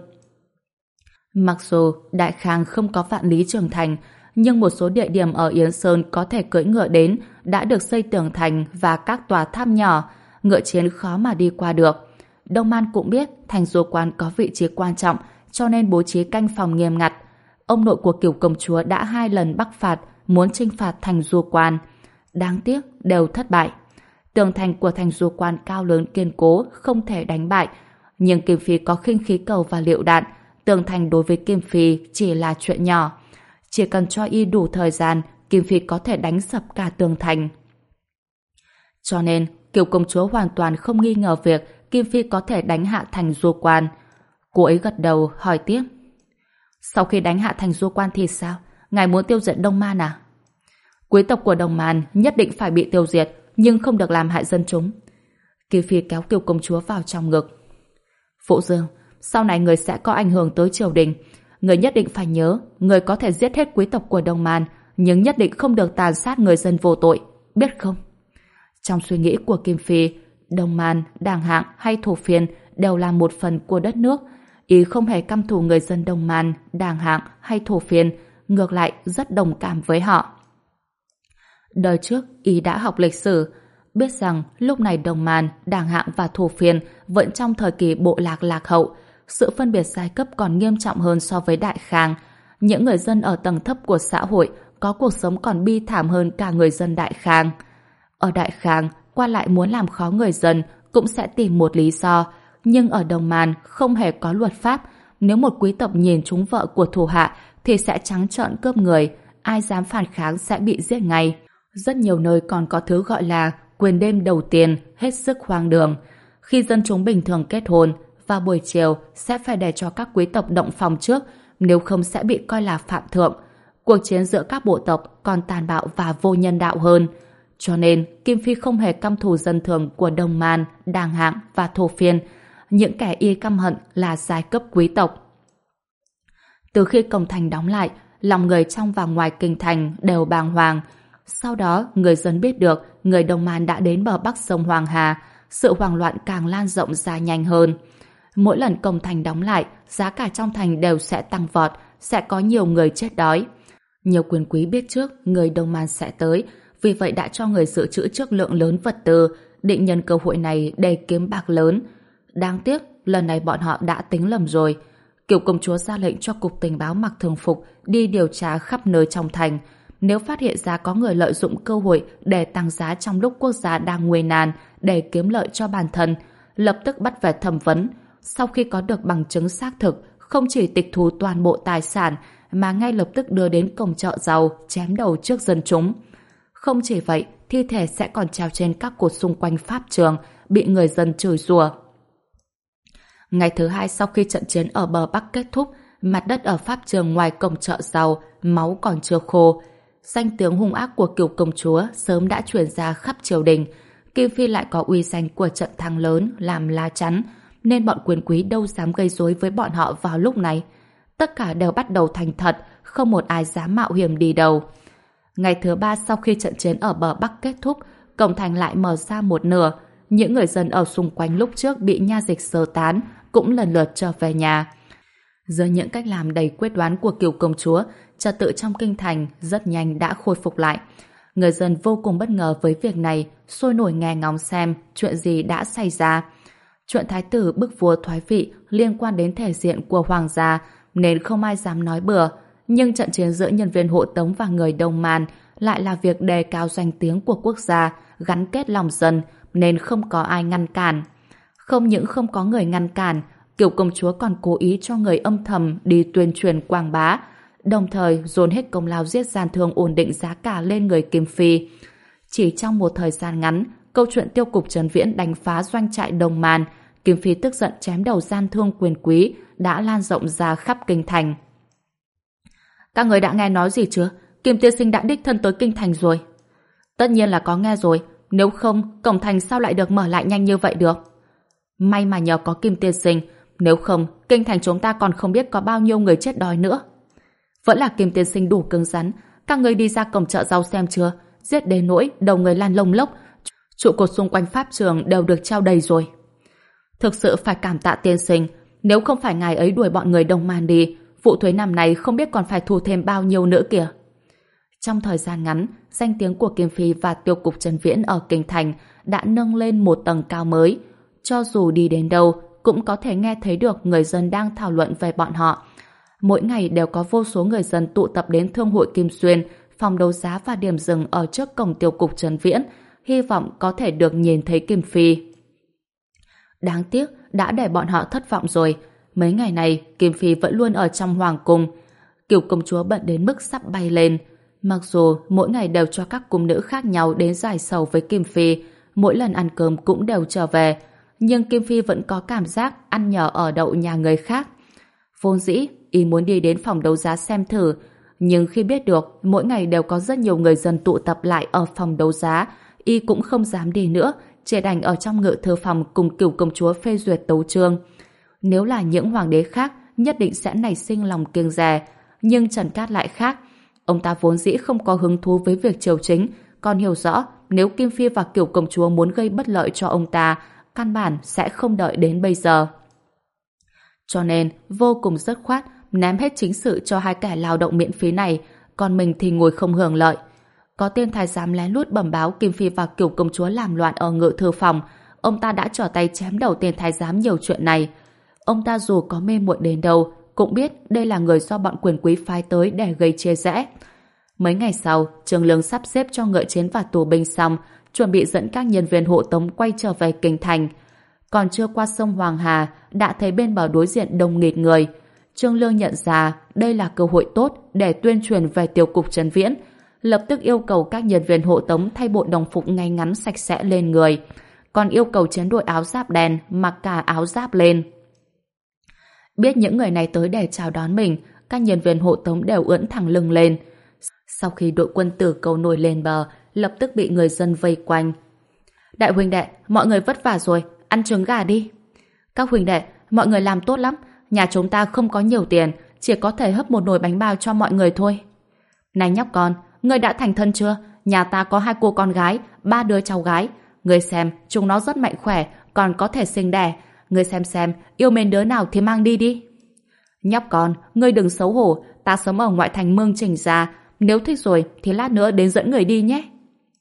Mặc dù Đại Khang không có vạn lý trường thành, nhưng một số địa điểm ở Yên Sơn có thể cưỡi ngựa đến đã được xây tường thành và các tòa tháp nhỏ, ngựa chiến khó mà đi qua được. Đông Man cũng biết thành Du Quan có vị trí quan trọng, cho nên bố trí canh phòng nghiêm ngặt. Ông nội của Kiều công chúa đã hai lần bắc phạt, muốn chinh phạt thành Du Quan. Đáng tiếc đều thất bại. Tường thành của thành Du Quan cao lớn kiên cố, không thể đánh bại. Nhưng Kim Phi có khinh khí cầu và lựu đạn, tường thành đối với Kim Phi chỉ là chuyện nhỏ. Chỉ cần cho y đủ thời gian, Kim Phi có thể đánh sập cả tường thành. Cho nên, Kiều công chúa hoàn toàn không nghi ngờ việc Kim Phi có thể đánh hạ thành Du Quan. Cô ấy gật đầu hỏi tiếp. Sau khi đánh hạ thành Du Quan thì sao? Ngài muốn tiêu diệt Đông Man à? Quý tộc của Đông Man nhất định phải bị tiêu diệt, nhưng không được làm hại dân chúng. Kim Phi kéo Kiều công chúa vào trong ngực. Phụ Dương, sau này người sẽ có ảnh hưởng tới triều đình. Người nhất định phải nhớ, người có thể giết hết quý tộc của Đông Man, nhưng nhất định không được tàn sát người dân vô tội, biết không? Trong suy nghĩ của Kim Phi, Đông Man, Đàng Hạng hay Thổ Phiên đều là một phần của đất nước. Ý không hề căm thù người dân Đông Man, Đàng Hạng hay Thổ Phiên, ngược lại rất đồng cảm với họ. Đời trước, ý đã học lịch sử, biết rằng lúc này Đông Man, Đàng Hạng và Thổ Phiên vẫn trong thời kỳ bộ lạc lạc hậu. Sự phân biệt giai cấp còn nghiêm trọng hơn so với Đại Khang. Những người dân ở tầng thấp của xã hội có cuộc sống còn bi thảm hơn cả người dân Đại Khang. Ở Đại Khang, qua lại muốn làm khó người dân cũng sẽ tìm một lý do. Nhưng ở Đông Man không hề có luật pháp. Nếu một quý tộc nhìn trúng vợ của thủ hạ thì sẽ trắng trợn cướp người. Ai dám phản kháng sẽ bị giết ngay. Rất nhiều nơi còn có thứ gọi là quyền đêm đầu tiên, hết sức hoang đường. Khi dân chúng bình thường kết hôn, vào buổi chiều sẽ phải để cho các quý tộc động phòng trước, nếu không sẽ bị coi là phạm thượng. Cuộc chiến giữa các bộ tộc còn tàn bạo và vô nhân đạo hơn. Cho nên, Kim Phi không hề căm thù dân thường của Đông Man, Đàng Hạng và Thổ Phiên. Những kẻ y căm hận là giai cấp quý tộc. Từ khi cổng thành đóng lại, lòng người trong và ngoài kinh thành đều bàng hoàng. Sau đó, người dân biết được người Đông Man đã đến bờ bắc sông Hoàng Hà, sự hoảng loạn càng lan rộng ra nhanh hơn. Mỗi lần cổng thành đóng lại, giá cả trong thành đều sẽ tăng vọt, sẽ có nhiều người chết đói. Nhiều quyền quý biết trước người Đông Man sẽ tới, vì vậy đã cho người dự trữ trước lượng lớn vật tư, định nhân cơ hội này để kiếm bạc lớn. Đáng tiếc, lần này bọn họ đã tính lầm rồi. Kiều công chúa ra lệnh cho cục tình báo mặc thường phục đi điều tra khắp nơi trong thành. Nếu phát hiện ra có người lợi dụng cơ hội để tăng giá trong lúc quốc gia đang nguy nan để kiếm lợi cho bản thân, lập tức bắt về thẩm vấn. Sau khi có được bằng chứng xác thực, không chỉ tịch thu toàn bộ tài sản mà ngay lập tức đưa đến cổng chợ giàu chém đầu trước dân chúng. Không chỉ vậy, thi thể sẽ còn treo trên các cột xung quanh pháp trường, bị người dân chửi rủa. Ngày thứ hai sau khi trận chiến ở bờ Bắc kết thúc, mặt đất ở pháp trường ngoài cổng chợ giàu, máu còn chưa khô. Danh tiếng hung ác của Kiều công chúa sớm đã truyền ra khắp triều đình. Kim Phi lại có uy danh của trận thắng lớn làm lá chắn, nên bọn quyền quý đâu dám gây rối với bọn họ vào lúc này. Tất cả đều bắt đầu thành thật, không một ai dám mạo hiểm đi đâu. Ngày thứ ba sau khi trận chiến ở bờ Bắc kết thúc, cổng thành lại mở ra một nửa. Những người dân ở xung quanh lúc trước bị nha dịch sơ tán cũng lần lượt trở về nhà. Dưới những cách làm đầy quyết đoán của Kiều công chúa, trật tự trong kinh thành rất nhanh đã khôi phục lại. Người dân vô cùng bất ngờ với việc này, sôi nổi nghe ngóng xem chuyện gì đã xảy ra. Chuyện thái tử bức vua thoái vị liên quan đến thể diện của hoàng gia nên không ai dám nói bừa. Nhưng trận chiến giữa nhân viên hộ tống và người Đông Man lại là việc đề cao danh tiếng của quốc gia, gắn kết lòng dân, nên không có ai ngăn cản. Không những không có người ngăn cản, Kiều công chúa còn cố ý cho người âm thầm đi tuyên truyền quảng bá, đồng thời dồn hết công lao giết gian thương ổn định giá cả lên người Kim Phi. Chỉ trong một thời gian ngắn, câu chuyện tiêu cục Trấn Viễn đánh phá doanh trại Đông Man, Kim Phi tức giận chém đầu gian thương quyền quý đã lan rộng ra khắp kinh thành. Các người đã nghe nói gì chưa? Kim tiên sinh đã đích thân tới kinh thành rồi. Tất nhiên là có nghe rồi, nếu không cổng thành sao lại được mở lại nhanh như vậy được? May mà nhờ có Kim tiên sinh, nếu không kinh thành chúng ta còn không biết có bao nhiêu người chết đói nữa. Vẫn là Kim tiên sinh đủ cứng rắn. Các người đi ra cổng chợ rau xem chưa? Giết đến nỗi đầu người lan lông lốc, trụ cột xung quanh pháp trường đều được treo đầy rồi. Thực sự phải cảm tạ tiên sinh, nếu không phải ngài ấy đuổi bọn người Đông Man đi, vụ thuế năm nay không biết còn phải thu thêm bao nhiêu nữa kìa. Trong thời gian ngắn, danh tiếng của Kim Phi và tiêu cục Trấn Viễn ở kinh thành đã nâng lên một tầng cao mới. Cho dù đi đến đâu, cũng có thể nghe thấy được người dân đang thảo luận về bọn họ. Mỗi ngày đều có vô số người dân tụ tập đến Thương hội Kim Xuyên, phòng đấu giá và điểm dừng ở trước cổng tiêu cục Trấn Viễn, hy vọng có thể được nhìn thấy Kim Phi. Đáng tiếc, đã để bọn họ thất vọng rồi. Mấy ngày này, Kim Phi vẫn luôn ở trong hoàng cung. Kiều công chúa bận đến mức sắp bay lên. Mặc dù mỗi ngày đều cho các cung nữ khác nhau đến giải sầu với Kim Phi, mỗi lần ăn cơm cũng đều trở về, nhưng Kim Phi vẫn có cảm giác ăn nhờ ở đậu nhà người khác. Vốn dĩ, y muốn đi đến phòng đấu giá xem thử, nhưng khi biết được mỗi ngày đều có rất nhiều người dân tụ tập lại ở phòng đấu giá, y cũng không dám đi nữa, chỉ đành ở trong ngự thư phòng cùng Cửu công chúa phê duyệt tấu chương. Nếu là những hoàng đế khác, nhất định sẽ nảy sinh lòng kiêng dè, nhưng Trần Cát lại khác. Ông ta vốn dĩ không có hứng thú với việc triều chính, còn hiểu rõ nếu Kim Phi và Cửu công chúa muốn gây bất lợi cho ông ta, căn bản sẽ không đợi đến bây giờ. Cho nên, vô cùng dứt khoát, ném hết chính sự cho hai kẻ lao động miễn phí này, còn mình thì ngồi không hưởng lợi. Có tên thái giám lén lút bẩm báo Kim Phi và Cửu công chúa làm loạn ở ngự thư phòng, ông ta đã trở tay chém đầu tên thái giám nhiều chuyện này. Ông ta dù có mê muội đến đâu, cũng biết đây là người do bọn quyền quý phái tới để gây chia rẽ. Mấy ngày sau, Trương Lương sắp xếp cho ngựa chiến và tù binh xong, chuẩn bị dẫn các nhân viên hộ tống quay trở về kinh thành. Còn chưa qua sông Hoàng Hà, đã thấy bên bờ đối diện đông nghịt người. Trương Lương nhận ra đây là cơ hội tốt để tuyên truyền về tiêu cục Trấn Viễn, lập tức yêu cầu các nhân viên hộ tống thay bộ đồng phục ngay ngắn sạch sẽ lên người, còn yêu cầu chiến đội áo giáp đen mặc cả áo giáp lên. Biết những người này tới để chào đón mình, các nhân viên hộ tống đều ưỡn thẳng lưng lên. Sau khi đội quân Tử Cầu nổi lên bờ, lập tức bị người dân vây quanh. Đại huynh đệ, mọi người vất vả rồi, ăn trứng gà đi. Các huynh đệ, mọi người làm tốt lắm, nhà chúng ta không có nhiều tiền, chỉ có thể hấp một nồi bánh bao cho mọi người thôi. Này nhóc con, ngươi đã thành thân chưa? Nhà ta có hai cô con gái, ba đứa cháu gái. Ngươi xem, chúng nó rất mạnh khỏe, còn có thể sinh đẻ. Ngươi xem xem, yêu mến đứa nào thì mang đi đi. Nhóc con, ngươi đừng xấu hổ, ta sống ở ngoại thành Mương Trình gia, nếu thích rồi thì lát nữa đến dẫn người đi nhé.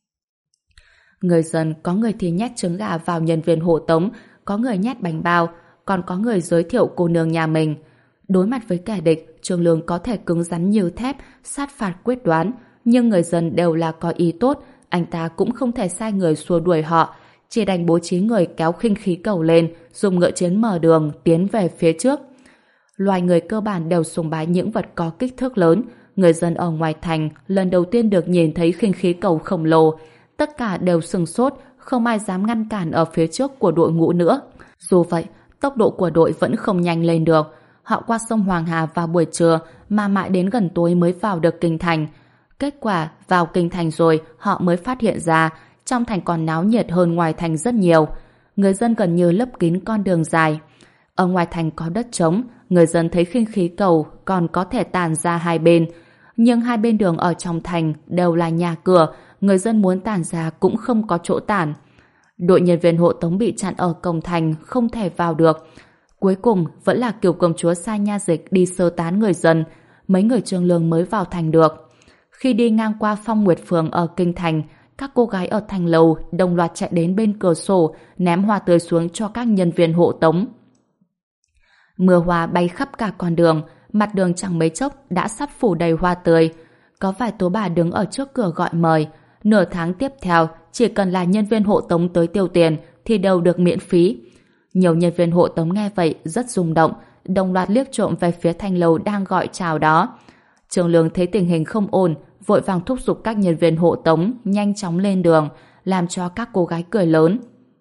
Người dân có người thì nhét trứng gà vào nhân viên hộ tống, có người nhét bánh bao, còn có người giới thiệu cô nương nhà mình. Đối mặt với kẻ địch, Trương Lương có thể cứng rắn như thép, sát phạt quyết đoán, nhưng người dân đều là có ý tốt, anh ta cũng không thể sai người xua đuổi họ, chỉ đành bố trí người kéo khinh khí cầu lên, dùng ngựa chiến mở đường tiến về phía trước. Loài người cơ bản đều sùng bái những vật có kích thước lớn, người dân ở ngoài thành lần đầu tiên được nhìn thấy khinh khí cầu khổng lồ, tất cả đều sừng sốt, không ai dám ngăn cản ở phía trước của đội ngũ nữa. Dù vậy, tốc độ của đội vẫn không nhanh lên được. Họ qua sông Hoàng Hà vào buổi trưa mà mãi đến gần tối mới vào được kinh thành. Kết quả, vào kinh thành rồi họ mới phát hiện ra trong thành còn náo nhiệt hơn ngoài thành rất nhiều. Người dân gần như lấp kín con đường dài. Ở ngoài thành có đất trống, người dân thấy khinh khí cầu còn có thể tản ra hai bên. Nhưng hai bên đường ở trong thành đều là nhà cửa, người dân muốn tản ra cũng không có chỗ tản. Đội nhân viên hộ tống bị chặn ở cổng thành, không thể vào được. Cuối cùng vẫn là Kiều công chúa sai nha dịch đi sơ tán người dân. Mấy người Trương Lương mới vào thành được. Khi đi ngang qua Phong Nguyệt Phường ở kinh thành, các cô gái ở thành lầu đồng loạt chạy đến bên cửa sổ, ném hoa tươi xuống cho các nhân viên hộ tống. Mưa hoa bay khắp cả con đường, mặt đường chẳng mấy chốc đã sắp phủ đầy hoa tươi. Có vài tố bà đứng ở trước cửa gọi mời. Nửa tháng tiếp theo, chỉ cần là nhân viên hộ tống tới tiêu tiền thì đều được miễn phí. Nhiều nhân viên hộ tống nghe vậy rất rung động, đồng loạt liếc trộm về phía thanh lầu đang gọi chào đó. Trương Lương thấy tình hình không ổn, vội vàng thúc giục các nhân viên hộ tống nhanh chóng lên đường, làm cho các cô gái cười lớn.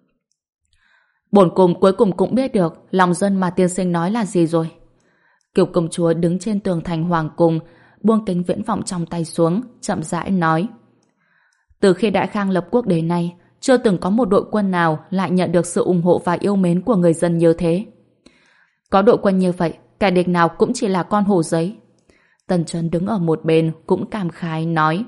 Bổn cung cuối cùng cũng biết được lòng dân mà tiên sinh nói là gì rồi. Kiều công chúa đứng trên tường thành hoàng cung, buông kính viễn vọng trong tay xuống, chậm rãi nói: từ khi Đại Khang lập quốc đến nay, chưa từng có một đội quân nào lại nhận được sự ủng hộ và yêu mến của người dân như thế. Có đội quân như vậy, kẻ địch nào cũng chỉ là con hổ giấy. Tần Trấn đứng ở một bên cũng cảm khái nói: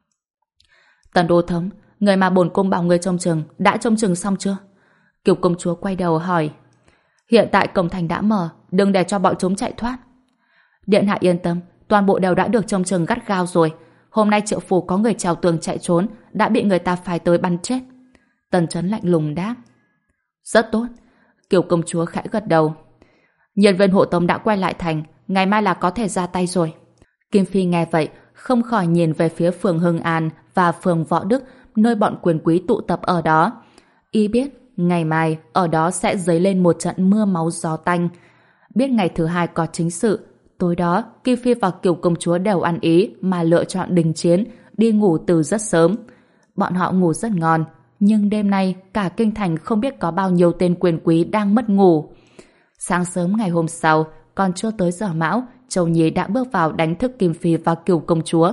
Tần Đô Thống, người mà bổn cung bảo người trông chừng đã trông chừng xong chưa? Kiều công chúa quay đầu hỏi: hiện tại cổng thành đã mở, đừng để cho bọn chúng chạy thoát. Điện hạ yên tâm, toàn bộ đều đã được trông chừng gắt gao rồi. Hôm nay Triệu Phủ có người trèo tường chạy trốn, đã bị người ta phái tới bắn chết. Tần Trấn lạnh lùng đáp: rất tốt. Kiều công chúa khẽ gật đầu. Nhân viên hộ tống đã quay lại thành, ngày mai là có thể ra tay rồi. Kim Phi nghe vậy, không khỏi nhìn về phía phường Hưng An và phường Võ Đức, nơi bọn quyền quý tụ tập ở đó. Y biết ngày mai ở đó sẽ dấy lên một trận mưa máu gió tanh. Biết ngày thứ hai có chính sự, tối đó Kim Phi và Kiều công chúa đều ăn ý mà lựa chọn đình chiến, đi ngủ từ rất sớm. Bọn họ ngủ rất ngon, nhưng đêm nay cả kinh thành không biết có bao nhiêu tên quyền quý đang mất ngủ. Sáng sớm ngày hôm sau, còn chưa tới giờ mão, Châu Nhi đã bước vào đánh thức Kim Phi và Kiều công chúa.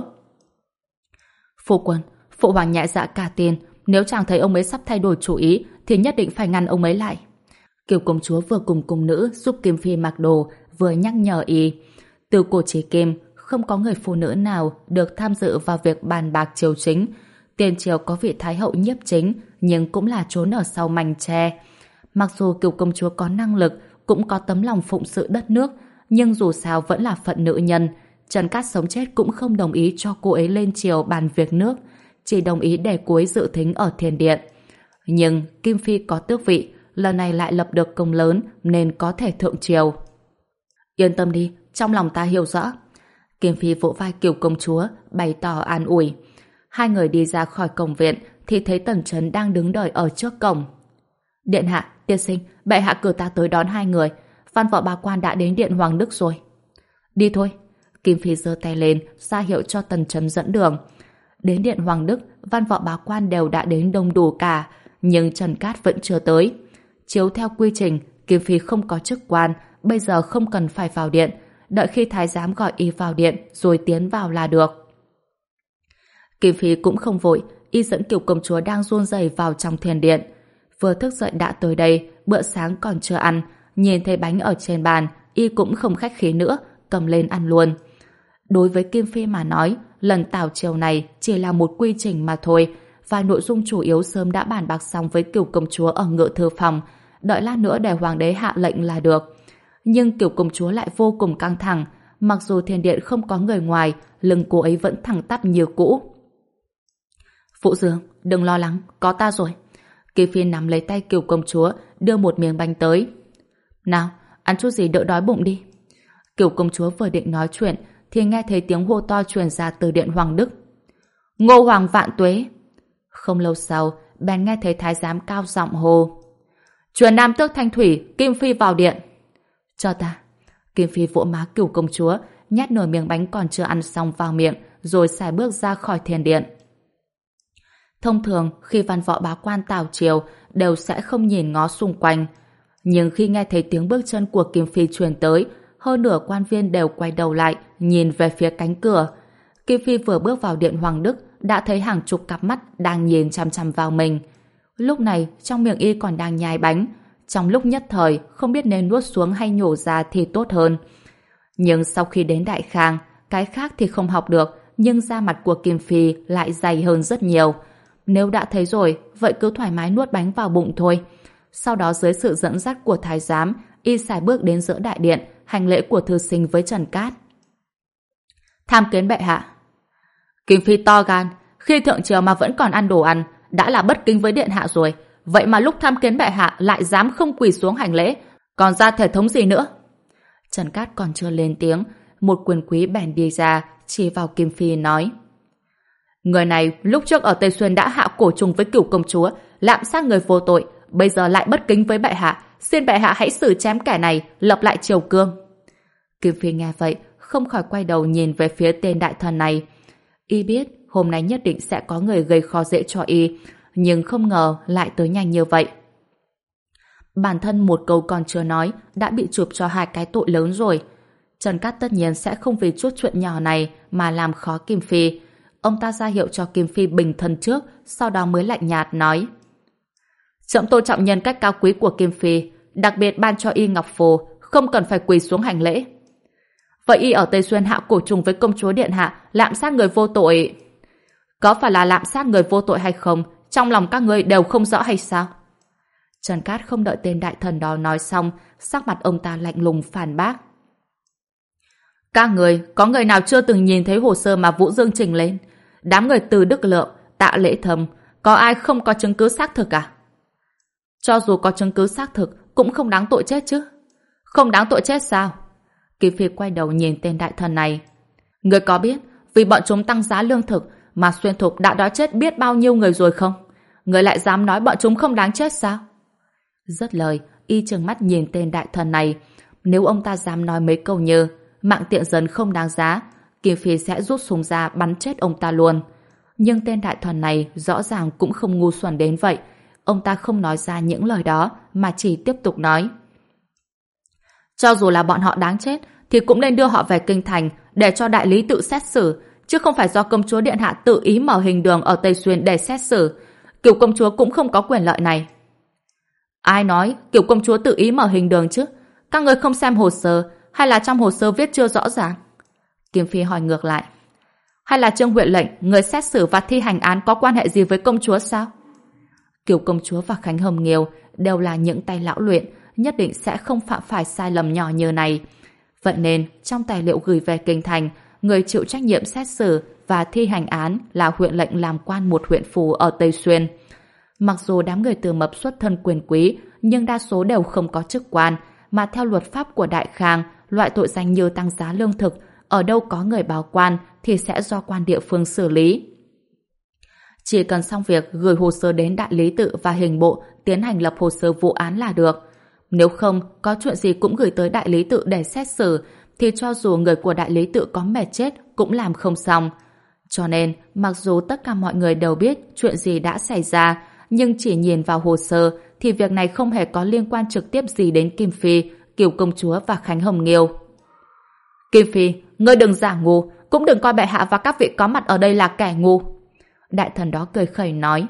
Phu quân, phụ hoàng nhẹ dạ cả tin, nếu chàng thấy ông ấy sắp thay đổi chủ ý thì nhất định phải ngăn ông ấy lại. Kiều công chúa vừa cùng cung nữ giúp Kim Phi mặc đồ, vừa nhắc nhở y. Từ cổ chí kim, không có người phụ nữ nào được tham dự vào việc bàn bạc triều chính. Tiền triều có vị thái hậu nhiếp chính, nhưng cũng là trốn ở sau mành tre. Mặc dù Kiều công chúa có năng lực, cũng có tấm lòng phụng sự đất nước, nhưng dù sao vẫn là phận nữ nhân. Trần Cát sống chết cũng không đồng ý cho cô ấy lên triều bàn việc nước, chỉ đồng ý để cô ấy dự thính ở thiền điện. Nhưng Kim Phi có tước vị, lần này lại lập được công lớn nên có thể thượng triều. Yên tâm đi, trong lòng ta hiểu rõ. Kim Phi vỗ vai Kiều công chúa, bày tỏ an ủi. Hai người đi ra khỏi cổng viện thì thấy Tần Trấn đang đứng đợi ở trước cổng. Điện hạ, tiên sinh, bệ hạ cử ta tới đón hai người. Văn võ bá quan đã đến điện Hoàng Đức rồi. Đi thôi. Kim Phi giơ tay lên, ra hiệu cho Tần Trấn dẫn đường. Đến điện Hoàng Đức, văn võ bá quan đều đã đến đông đủ cả, nhưng Trần Cát vẫn chưa tới. Chiếu theo quy trình, Kim Phi không có chức quan, bây giờ không cần phải vào điện, đợi khi thái giám gọi y vào điện rồi tiến vào là được. Kim Phi cũng không vội, y dẫn Kiều công chúa đang run rẩy vào trong thiền điện. Vừa thức dậy đã tới đây, bữa sáng còn chưa ăn, nhìn thấy bánh ở trên bàn, y cũng không khách khí nữa, cầm lên ăn luôn. Đối với Kim Phi mà nói, lần tảo triều này chỉ là một quy trình mà thôi, và nội dung chủ yếu sớm đã bàn bạc xong với Kiều công chúa ở ngự thư phòng, đợi lát nữa để hoàng đế hạ lệnh là được. Nhưng Kiều công chúa lại vô cùng căng thẳng, mặc dù thiền điện không có người ngoài, lưng cô ấy vẫn thẳng tắp như cũ. Phụ Dương, đừng lo lắng, có ta rồi. Kim Phi nắm lấy tay Kiều công chúa, đưa một miếng bánh tới. Nào, ăn chút gì đỡ đói bụng đi. Kiều công chúa vừa định nói chuyện thì nghe thấy tiếng hô to truyền ra từ điện Hoàng Đức. Ngô Hoàng vạn tuế! Không lâu sau, bèn nghe thấy thái giám cao giọng hô. Truyền Nam tước Thanh Thủy, Kim Phi vào điện. Cho ta. Kim Phi vỗ má Kiều công chúa, nhét nửa miếng bánh còn chưa ăn xong vào miệng, rồi xài bước ra khỏi thiền điện. Thông thường, khi văn võ bá quan tảo triều đều sẽ không nhìn ngó xung quanh. Nhưng khi nghe thấy tiếng bước chân của Kim Phi truyền tới, hơn nửa quan viên đều quay đầu lại, nhìn về phía cánh cửa. Kim Phi vừa bước vào điện Hoàng Đức, đã thấy hàng chục cặp mắt đang nhìn chằm chằm vào mình. Lúc này, trong miệng y còn đang nhai bánh. Trong lúc nhất thời, không biết nên nuốt xuống hay nhổ ra thì tốt hơn. Nhưng sau khi đến Đại Khang, cái khác thì không học được, nhưng da mặt của Kim Phi lại dày hơn rất nhiều. Nếu đã thấy rồi, vậy cứ thoải mái nuốt bánh vào bụng thôi. Sau đó dưới sự dẫn dắt của thái giám, y sải bước đến giữa đại điện, hành lễ của thư sinh với Trần Cát. Tham kiến bệ hạ. Kim Phi to gan, khi thượng triều mà vẫn còn ăn đồ ăn, đã là bất kính với điện hạ rồi. Vậy mà lúc tham kiến bệ hạ lại dám không quỳ xuống hành lễ, còn ra thể thống gì nữa? Trần Cát còn chưa lên tiếng, một quyền quý bèn đi ra, chỉ vào Kim Phi nói: Người này lúc trước ở Tây Xuyên đã hạ cổ trùng với Cửu công chúa, lạm sát người vô tội, bây giờ lại bất kính với bệ hạ, xin bệ hạ hãy xử chém kẻ này, lập lại triều cương. Kim Phi nghe vậy, không khỏi quay đầu nhìn về phía tên đại thần này. Y biết hôm nay nhất định sẽ có người gây khó dễ cho y, nhưng không ngờ lại tới nhanh như vậy. Bản thân một câu còn chưa nói đã bị chụp cho hai cái tội lớn rồi. Trần Cát tất nhiên sẽ không vì chút chuyện nhỏ này mà làm khó Kim Phi. Ông ta ra hiệu cho Kim Phi bình thân trước, sau đó mới lạnh nhạt nói: Trẫm tôn trọng nhân cách cao quý của Kim Phi, đặc biệt ban cho y ngọc phù, không cần phải quỳ xuống hành lễ. Vậy y ở Tây Xuyên hạ cổ trùng với công chúa điện hạ, lạm sát người vô tội, có phải là lạm sát người vô tội hay không, trong lòng các ngươi đều không rõ hay sao? Trần Cát không đợi tên đại thần đó nói xong, sắc mặt ông ta lạnh lùng phản bác: Các người, có người nào chưa từng nhìn thấy hồ sơ mà Vũ Dương trình lên? Đám người Từ Đức Lượng, Tạ Lễ Thâm, có ai không có chứng cứ xác thực à? Cho dù có chứng cứ xác thực, cũng không đáng tội chết chứ. Không đáng tội chết sao? Kim Phi quay đầu nhìn tên đại thần này. Người có biết, vì bọn chúng tăng giá lương thực, mà Xuyên Thục đã đói chết biết bao nhiêu người rồi không? Người lại dám nói bọn chúng không đáng chết sao? Dứt lời, y trừng mắt nhìn tên đại thần này. Nếu ông ta dám nói mấy câu như mạng tiện dân không đáng giá, Kim Phi sẽ rút súng ra bắn chết ông ta luôn. Nhưng tên đại thần này rõ ràng cũng không ngu xuẩn đến vậy. Ông ta không nói ra những lời đó mà chỉ tiếp tục nói: Cho dù là bọn họ đáng chết thì cũng nên đưa họ về kinh thành để cho đại lý tự xét xử, chứ không phải do công chúa điện hạ tự ý mở hình đường ở Tây Xuyên để xét xử. Cửu công chúa cũng không có quyền lợi này. Ai nói Cửu công chúa tự ý mở hình đường chứ? Các người không xem hồ sơ, hay là trong hồ sơ viết chưa rõ ràng? Kim Phi hỏi ngược lại: Hay là Trương Huệ lệnh, người xét xử và thi hành án có quan hệ gì với công chúa sao? Cửu công chúa và Khánh Hồng Nghiêu đều là những tay lão luyện, nhất định sẽ không phạm phải sai lầm nhỏ như này. Vậy nên, trong tài liệu gửi về kinh thành, người chịu trách nhiệm xét xử và thi hành án là huyện lệnh làm quan một huyện phủ ở Tây Xuyên. Mặc dù đám người Từ Mập xuất thân quyền quý, nhưng đa số đều không có chức quan, mà theo luật pháp của Đại Khang, loại tội danh như tăng giá lương thực, ở đâu có người báo quan thì sẽ do quan địa phương xử lý. Chỉ cần xong việc gửi hồ sơ đến đại lý tự và hình bộ tiến hành lập hồ sơ vụ án là được. Nếu không, có chuyện gì cũng gửi tới đại lý tự để xét xử, thì cho dù người của đại lý tự có mệt chết cũng làm không xong. Cho nên, mặc dù tất cả mọi người đều biết chuyện gì đã xảy ra, nhưng chỉ nhìn vào hồ sơ thì việc này không hề có liên quan trực tiếp gì đến Kim Phi, Cửu công chúa và Khánh Hồng Nghiêu. Kim Phi, ngươi đừng giả ngu, cũng đừng coi bệ hạ và các vị có mặt ở đây là kẻ ngu. Đại thần đó cười khẩy nói: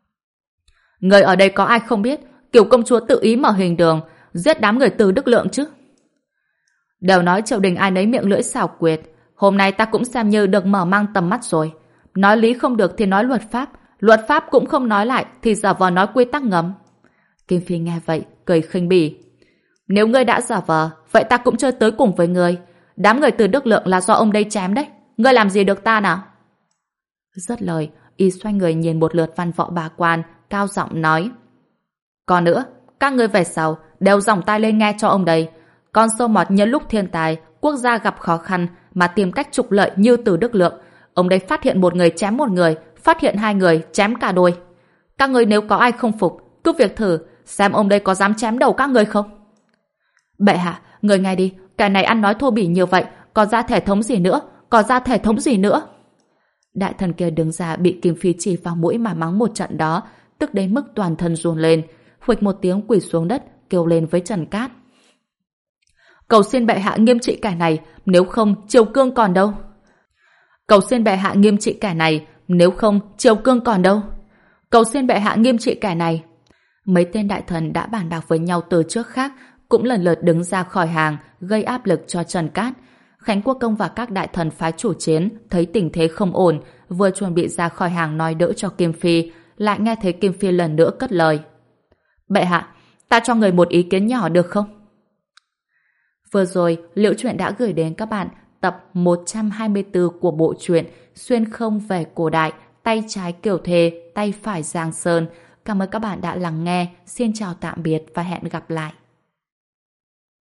Người ở đây có ai không biết Cửu công chúa tự ý mở hình đường, giết đám người Từ Đức Lượng chứ? Đều nói triều đình ai nấy miệng lưỡi xảo quyệt, hôm nay ta cũng xem như được mở mang tầm mắt rồi. Nói lý không được thì nói luật pháp, luật pháp cũng không nói lại thì giả vờ nói quy tắc ngầm. Kim Phi nghe vậy, cười khinh bỉ: Nếu ngươi đã giả vờ, vậy ta cũng chơi tới cùng với ngươi. Đám người Từ Đức Lượng là do ông đây chém đấy, ngươi làm gì được ta nào? Dứt lời, y xoay người nhìn một lượt văn võ bá quan, cao giọng nói: Còn nữa, các ngươi về sau đều giỏng tai lên nghe cho ông đây. Con sâu mọt nhân lúc thiên tài, quốc gia gặp khó khăn mà tìm cách trục lợi như Từ Đức Lượng, ông đây phát hiện một người chém một người, phát hiện hai người chém cả đôi. Các ngươi nếu có ai không phục, cứ việc thử xem ông đây có dám chém đầu các ngươi không. Bệ hạ, người nghe đi, kẻ này ăn nói thô bỉ như vậy, có ra thể thống gì nữa, có ra thể thống gì nữa. Đại thần kia đứng ra bị Kim Phi chỉ vào mũi mà mắng một trận đó, tức đến mức toàn thân run lên, huỵch một tiếng quỳ xuống đất, kêu lên với Trần Cát. Cầu xin bệ hạ nghiêm trị kẻ này, nếu không triều cương còn đâu. Cầu xin bệ hạ nghiêm trị kẻ này, nếu không triều cương còn đâu. Cầu xin bệ hạ nghiêm trị kẻ này. Mấy tên đại thần đã bàn bạc với nhau từ trước khác cũng lần lượt đứng ra khỏi hàng gây áp lực cho Trần Cát. Khánh Quốc Công và các đại thần phái chủ chiến thấy tình thế không ổn, vừa chuẩn bị ra khỏi hàng nói đỡ cho Kim Phi, lại nghe thấy Kim Phi lần nữa cất lời. Bệ hạ, ta cho người một ý kiến nhỏ được không? Vừa rồi, Liễu Chuyện đã gửi đến các bạn tập một trăm hai mươi tư của bộ truyện Xuyên không về cổ đại, tay trái Kiều Thề, tay phải Giang Sơn. Cảm ơn các bạn đã lắng nghe. Xin chào tạm biệt và hẹn gặp lại.